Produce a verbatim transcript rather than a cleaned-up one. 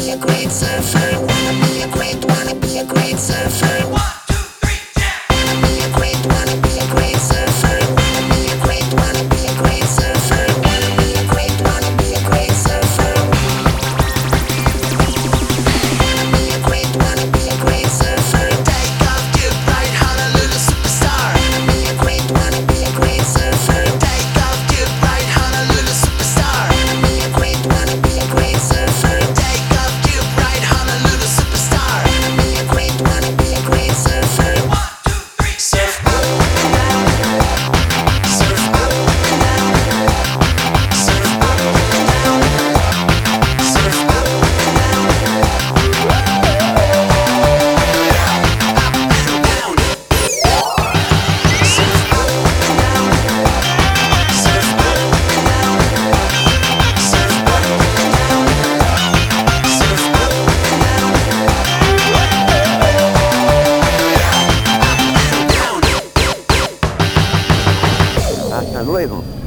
be a great surfer. Wanna be a great, wanna be a great surfer. One, two, three, jam. Wanna be a great, wanna be a great surfer. Wanna be a great, wanna be a great surfer. Wanna be a great, wanna be a great surfer. Wanna be a great, wanna be a great surfer. Take off, get right, Honolulu superstar. Wanna be a great, wanna be a great surfer. Take off, get right, Honolulu superstar. Wanna be a great, wanna be a great surfer. Take off, get right, Honolulu superstar. Wanna be a great, wanna be a great surfer. One, two, three, surf up and down, surf up and down, surf up and down, surf up and down, up and down, surf up and down, surf up and down, surf up and down, surf up and down, up and down. Hasta luego.